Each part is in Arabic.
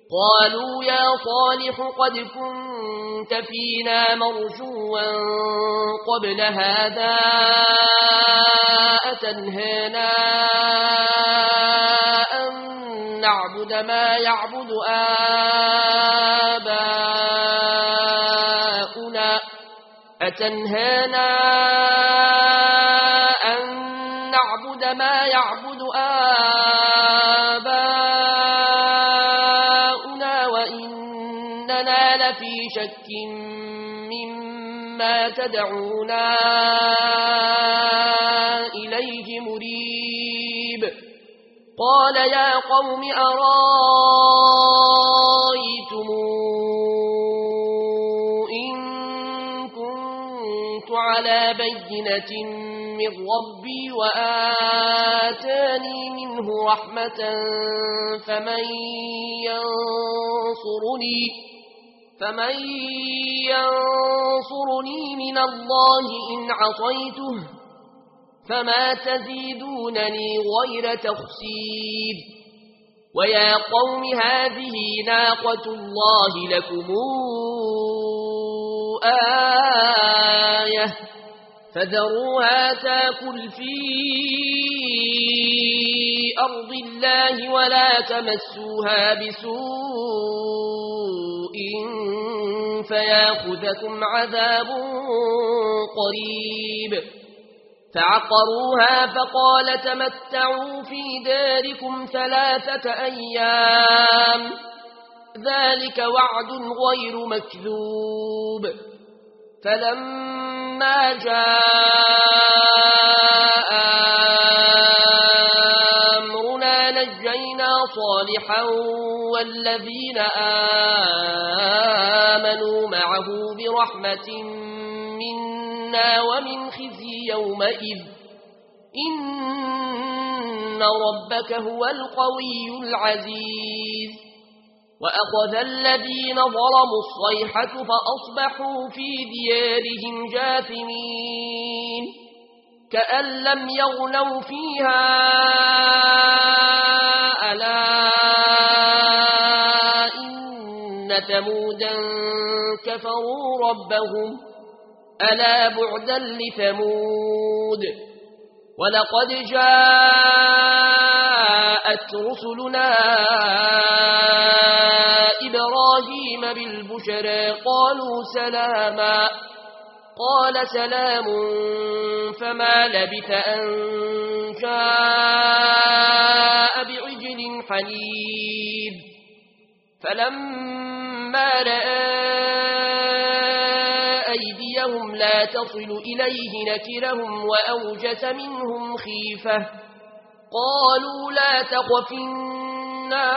قالوا يا صالح قد كنت فينا مرجوا قبل هذا أتنهانا أن نعبد ما يعبد آباؤنا وإننا لفي شك مما تدعونا إليه مريب قال يا قوم أرايتم إن كنت على بينة من ربي وآتاني منه رحمة فمن ينصرني من الله إن عصيته فما تزيدونني غير تخسير ويا قوم هذه ناقة الله لكم آية فذروها تاكل في أرض الله ولا تمسوها بسوء فياخذكم عذاب قريب فعقروها فقال تمتعوا في داركم 3 أيام ذلك وعد غير مكذوب فلما جاء أمرنا نجينا صالحا والذين آمنوا معه برحمة منا ومن خزي يومئذ إن ربك هو القوي العزيز وأخذ الذين ظلموا الصيحة فأصبحوا في ديارهم جاثمين كأن لم يغنوا فيها ألا إن ثمودا كفروا ربهم ألا بعدا لثمود ولقد جاءت رسلنا إبراهيم بالبشرى قالوا سلاما قال سلام فما لبث أن جاء بعجل حنيذ فلما رأى أيديهم لا تصل إليه نكرهم وأوجس منهم خيفة قالوا لا تخف إنا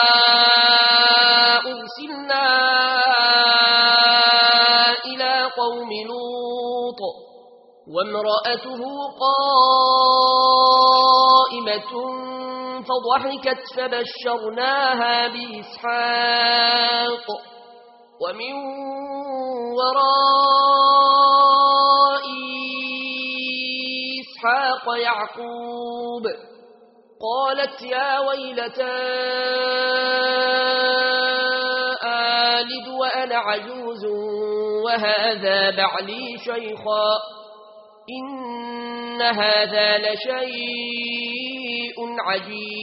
أرسلنا إلى قوم لوط وامرأته قائمة فضحكت فبشرناها بإسحاق ومن وراء إسحاق يعقوب قالت يا ويلتى آلد وأنا عجوز وهذا بعلي شيخا إن هذا لشيء عجيب